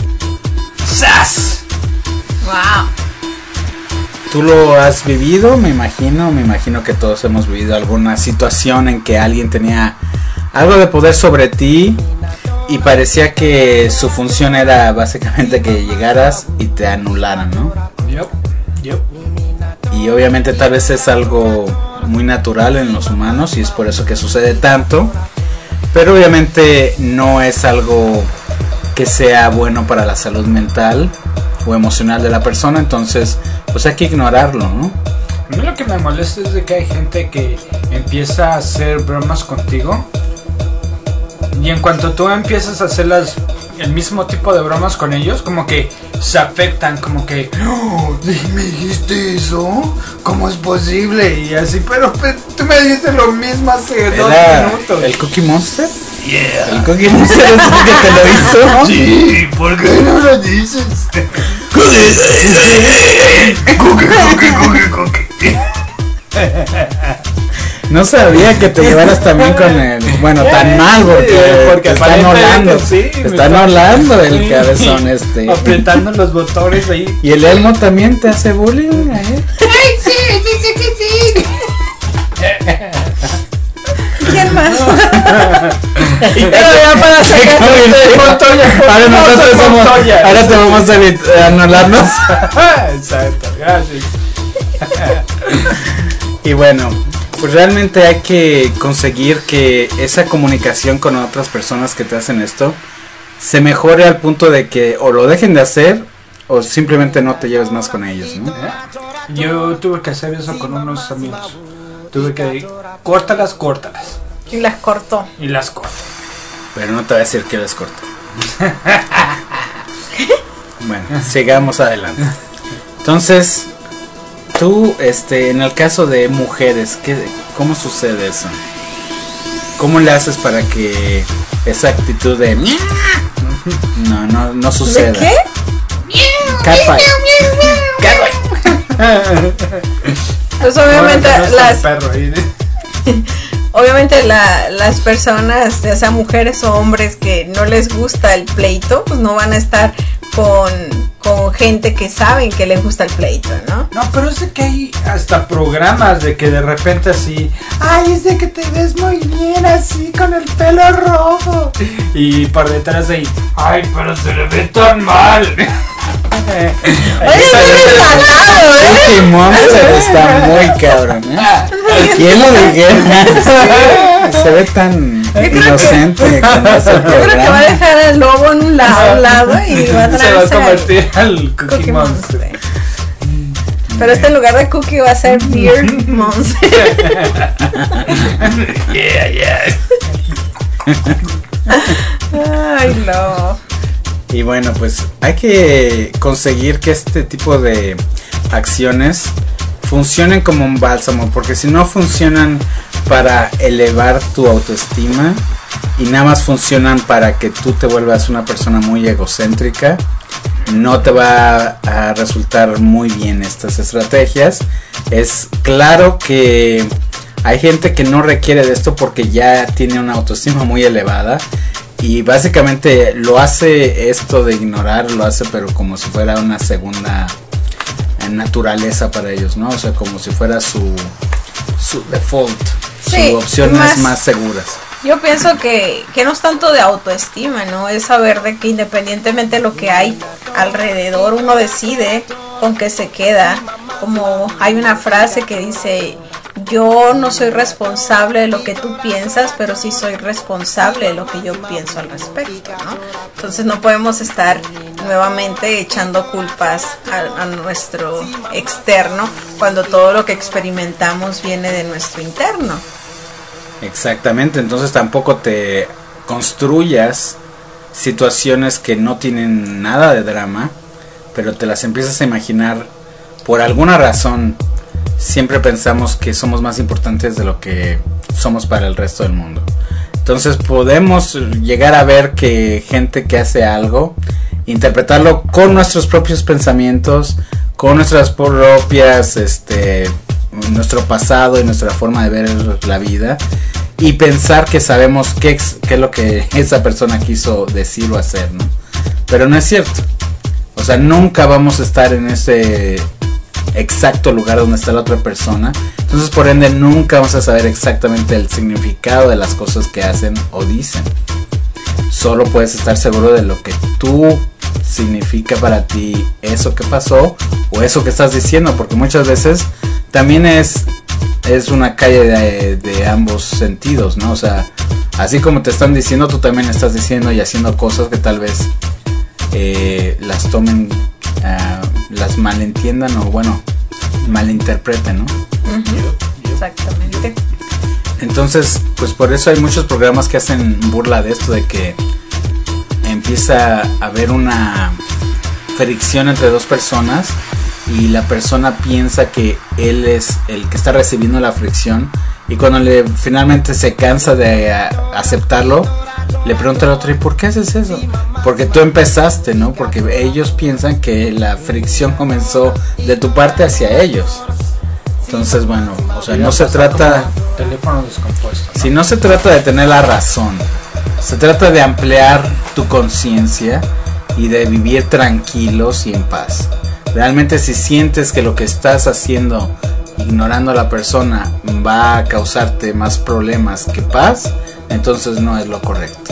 ¡Sas! Wow. Tú lo has vivido, me imagino, me imagino que todos hemos vivido alguna situación en que alguien tenía algo de poder sobre ti y parecía que su función era básicamente que llegaras y te anularan, ¿no? Yep, yep. Y obviamente tal vez es algo muy natural en los humanos y es por eso que sucede tanto, pero obviamente no es algo que sea bueno para la salud mental o emocional de la persona, entonces pues hay que ignorarlo, ¿no? A mí lo que me molesta es de que hay gente que empieza a hacer bromas contigo y en cuanto tú empiezas a hacer las, el mismo tipo de bromas con ellos, como que se afectan, como que no, ¿me dijiste eso? ¿Cómo es posible? Y así, pero, pero tú me dijiste lo mismo hace dos minutos. ¿El Cookie Monster? Yeah. ¿El Cookie Monster es el que te lo hizo? Sí, ¿por qué no lo dices? Cookie, cookie, cookie, cookie. No sabía que te llevaras también con el... Bueno, tan mal porque, porque te están olando. Sí, te están olando el sí, cabezón este. apretando los botones ahí. ¿Y el Elmo también te hace bullying? ¿Eh? ¡Ay, sí! ¡Dice que sí! ¿Quién más? Y te ya para sacar ahora nosotros somos... Ahora te vamos a evitar, anularnos. Exacto, gracias. Y bueno, pues realmente hay que conseguir que esa comunicación con otras personas que te hacen esto se mejore al punto de que o lo dejen de hacer o simplemente no te lleves más con ellos, ¿no? Yo tuve que hacer eso con unos amigos. Tuve que córtalas, córtalas. Y las cortó. Y las corto. Pero no te voy a decir que les corto. Bueno, sigamos adelante. Entonces, tú, este, en el caso de mujeres, ¿qué, cómo sucede eso? ¿Cómo le haces para que esa actitud de no, no, no suceda? ¿De qué? Capa. Pues obviamente no, no las perro ahí. obviamente la, las personas, ya sea mujeres o hombres que no les gusta el pleito, pues no van a estar con, con gente que saben que les gusta el pleito, ¿no? No, pero es de que hay hasta programas de que de repente así, ay, es de que te ves muy bien así con el pelo rojo. Y por detrás de ahí, ay, pero se le ve tan mal. Oye, es salado, ¿eh? Cookie Monster está muy cabrón, ¿eh? ¿Quién lo dijera? Sí, se ve tan inocente con ese Yo creo que va a programa. dejar al lobo en un lado, a un lado y va a Se va a traerse al convertir al Cookie, Cookie Monster. Monster. Pero este en lugar de Cookie va a ser Beer Monster. Yeah, yeah. Ay, no. Y bueno, pues hay que conseguir que este tipo de acciones funcionen como un bálsamo, porque si no funcionan para elevar tu autoestima y nada más funcionan para que tú te vuelvas una persona muy egocéntrica, no te va a resultar muy bien estas estrategias. Es claro que hay gente que no requiere de esto porque ya tiene una autoestima muy elevada y básicamente lo hace esto de ignorar, lo hace pero como si fuera una segunda naturaleza para ellos, ¿no? O sea, como si fuera su su default, Sí, sus opciones más- más seguras. Yo pienso que, que no es tanto de autoestima, ¿no? Es saber de que independientemente de lo que hay alrededor, uno decide con qué se queda. Como hay una frase que dice, yo no soy responsable de lo que tú piensas, pero sí soy responsable de lo que yo pienso al respecto, ¿no? Entonces no podemos estar nuevamente echando culpas a, a nuestro externo cuando todo lo que experimentamos viene de nuestro interno. Exactamente, entonces tampoco te construyas situaciones que no tienen nada de drama, pero te las empiezas a imaginar por alguna razón. Siempre pensamos que somos más importantes de lo que somos para el resto del mundo. Entonces podemos llegar a ver que gente que hace algo, interpretarlo con nuestros propios pensamientos, con nuestras propias, este, nuestro pasado y nuestra forma de ver la vida, y pensar que sabemos qué es, qué es lo que esa persona quiso decir o hacer, ¿no? Pero no es cierto. O sea, nunca vamos a estar en ese exacto lugar donde está la otra persona. Entonces, por ende, nunca vamos a saber exactamente el significado de las cosas que hacen o dicen. Solo puedes estar seguro de lo que tú significa para ti eso que pasó o eso que estás diciendo, porque muchas veces también es es una calle de, de ambos sentidos, ¿no? O sea, así como te están diciendo, tú también estás diciendo y haciendo cosas que tal vez eh, las tomen, uh, las malentiendan o, bueno, malinterpreten, ¿no? Uh-huh. Exactamente. Entonces, pues por eso hay muchos programas que hacen burla de esto, de que empieza a haber una fricción entre dos personas y la persona piensa que él es el que está recibiendo la fricción, y cuando le finalmente se cansa de a, aceptarlo, le pregunta al otro: ¿y por qué haces eso? Porque tú empezaste, ¿no? Porque ellos piensan que la fricción comenzó de tu parte hacia ellos. Entonces, bueno, o sea, no se trata, teléfono descompuesto, ¿no? Si no se trata de tener la razón, se trata de ampliar tu conciencia y de vivir tranquilos y en paz. Realmente, si sientes que lo que estás haciendo, ignorando a la persona, va a causarte más problemas que paz, entonces no es lo correcto.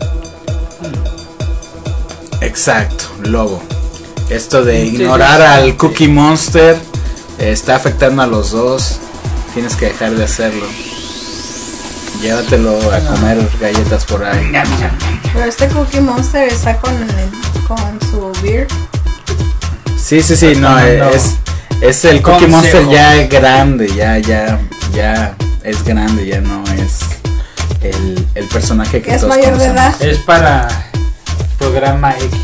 Exacto, Lobo. Esto de ignorar al Cookie Monster eh, está afectando a los dos. Tienes que dejar de hacerlo. Llévatelo a comer galletas por ahí. Pero este Cookie Monster está con, con su beer. Sí, sí, sí, no, es, es el Cookie Monster ya es grande, ya, ya, ya es grande, ya no es el, el personaje que es todos mayor de edad. Es para programa X.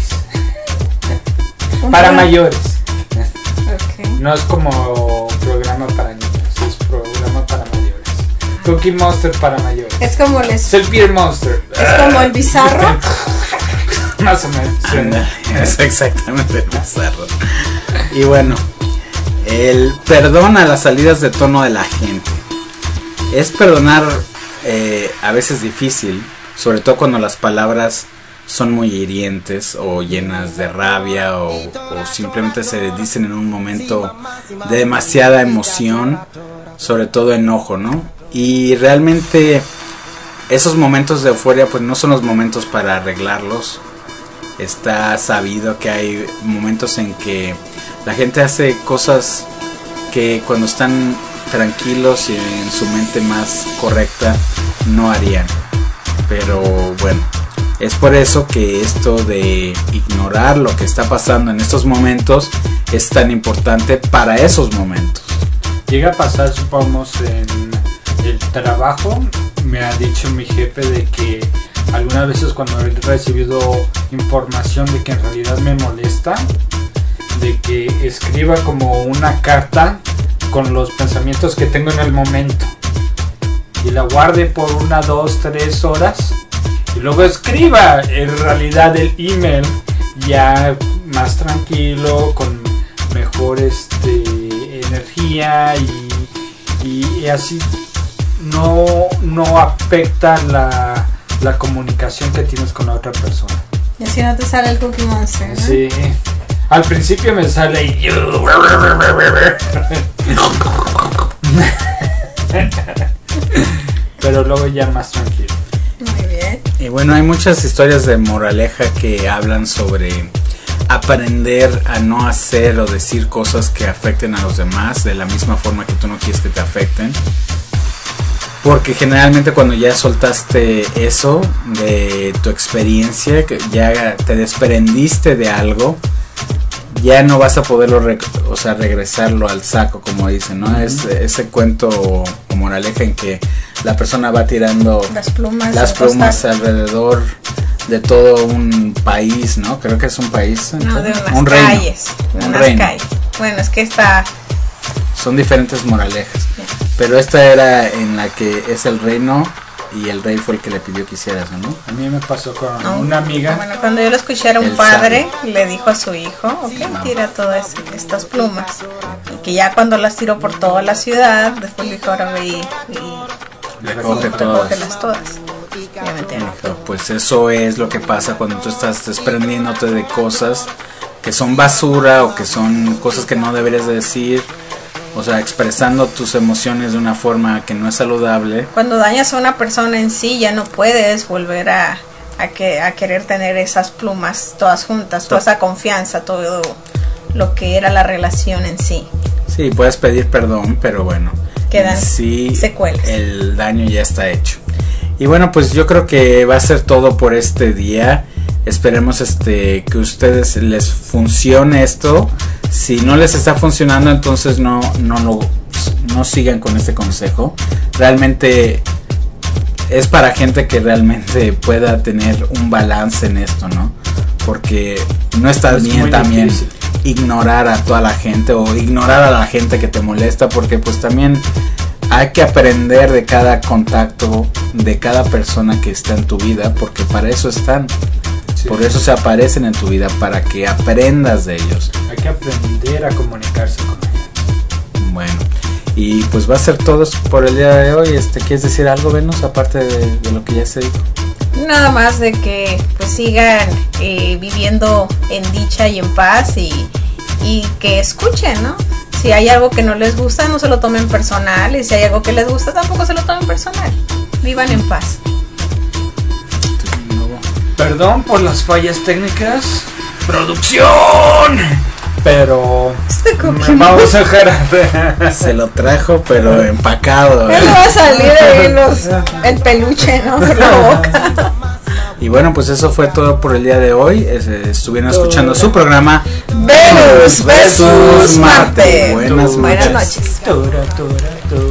Para mayores. Okay. No es como programa para niños, es programa para mayores. Cookie Monster para mayores. Es como el, es el Beer Monster. Es como el Bizarro. Más o menos. Es exactamente el Bizarro. Y bueno, el perdón a las salidas de tono de la gente. Es perdonar eh, a veces difícil, sobre todo cuando las palabras son muy hirientes o llenas de rabia o, o simplemente se dicen en un momento de demasiada emoción, sobre todo enojo, ¿no? Y realmente esos momentos de euforia pues no son los momentos para arreglarlos. Está sabido que hay momentos en que la gente hace cosas que cuando están tranquilos y en su mente más correcta no harían. Pero bueno, es por eso que esto de ignorar lo que está pasando en estos momentos es tan importante para esos momentos. Llega a pasar, supongamos, en el trabajo, me ha dicho mi jefe de que algunas veces cuando he recibido información de que en realidad me molesta, de que escriba como una carta con los pensamientos que tengo en el momento y la guarde por una, dos, tres horas y luego escriba en realidad el email ya más tranquilo, con mejor este, energía y, y, y así no, no afecta la, la comunicación que tienes con la otra persona. Y así no te sale el Cookie Monster, ¿no? Sí. Al principio me sale yo. Pero luego ya más tranquilo. Muy bien. Y bueno, hay muchas historias de moraleja que hablan sobre aprender a no hacer o decir cosas que afecten a los demás de la misma forma que tú no quieres que te afecten. Porque generalmente cuando ya soltaste eso de tu experiencia, que ya te desprendiste de algo, ya no vas a poderlo, rec- o sea, regresarlo al saco, como dicen, ¿no? Uh-huh. Es ese cuento o moraleja en que la persona va tirando las plumas, las plumas alrededor de todo un país, ¿no? Creo que es un país. No, de unas un reino, calles. De un unas reino. calles. Bueno, es que está... Son diferentes moralejas. Pero esta era en la que es el reino y el rey fue el que le pidió que hiciera eso, ¿no? A mí me pasó con no, una amiga. Bueno, cuando yo lo escuché era un el padre, sabio. le dijo a su hijo, ok, tira todas estas plumas. Y que ya cuando las tiró por toda la ciudad, después le dijo, ahora ve y, y recoge sí, todas. recógelas todas. Obviamente no. Pues eso es lo que pasa cuando tú estás desprendiéndote de cosas que son basura o que son cosas que no deberías de decir. O sea, expresando tus emociones de una forma que no es saludable. Cuando dañas a una persona en sí, ya no puedes volver a, a, que, a querer tener esas plumas todas juntas, toda esa confianza, todo lo que era la relación en sí. Sí, puedes pedir perdón, pero bueno, quedan sí, secuelas. El daño ya está hecho. Y bueno, pues yo creo que va a ser todo por este día. Esperemos este que a ustedes les funcione esto. Si no les está funcionando, entonces no no lo no sigan con este consejo. Realmente es para gente que realmente pueda tener un balance en esto, ¿no? Porque no está es bien también difícil ignorar a toda la gente o ignorar a la gente que te molesta, porque pues también hay que aprender de cada contacto, de cada persona que está en tu vida, porque para eso están. Sí. Por eso se aparecen en tu vida, para que aprendas de ellos. Hay que aprender a comunicarse con ellos. Bueno, y pues va a ser todo por el día de hoy. Este, ¿quieres decir algo, Venus, aparte de, de lo que ya se dijo? Nada más de que pues sigan eh, viviendo en dicha y en paz y, y que escuchen, ¿no? Si hay algo que no les gusta, no se lo tomen personal, y si hay algo que les gusta, tampoco se lo tomen personal. Vivan en paz. Perdón por las fallas técnicas. ¡Producción! Pero vamos a dejar. Se lo trajo, pero empacado. ¿Qué le va a salir ahí los, el peluche, ¿no? Por la boca. Y bueno, pues eso fue todo por el día de hoy. Estuvieron escuchando su programa Venus versus Marte. Buenas noches. Buenas noches.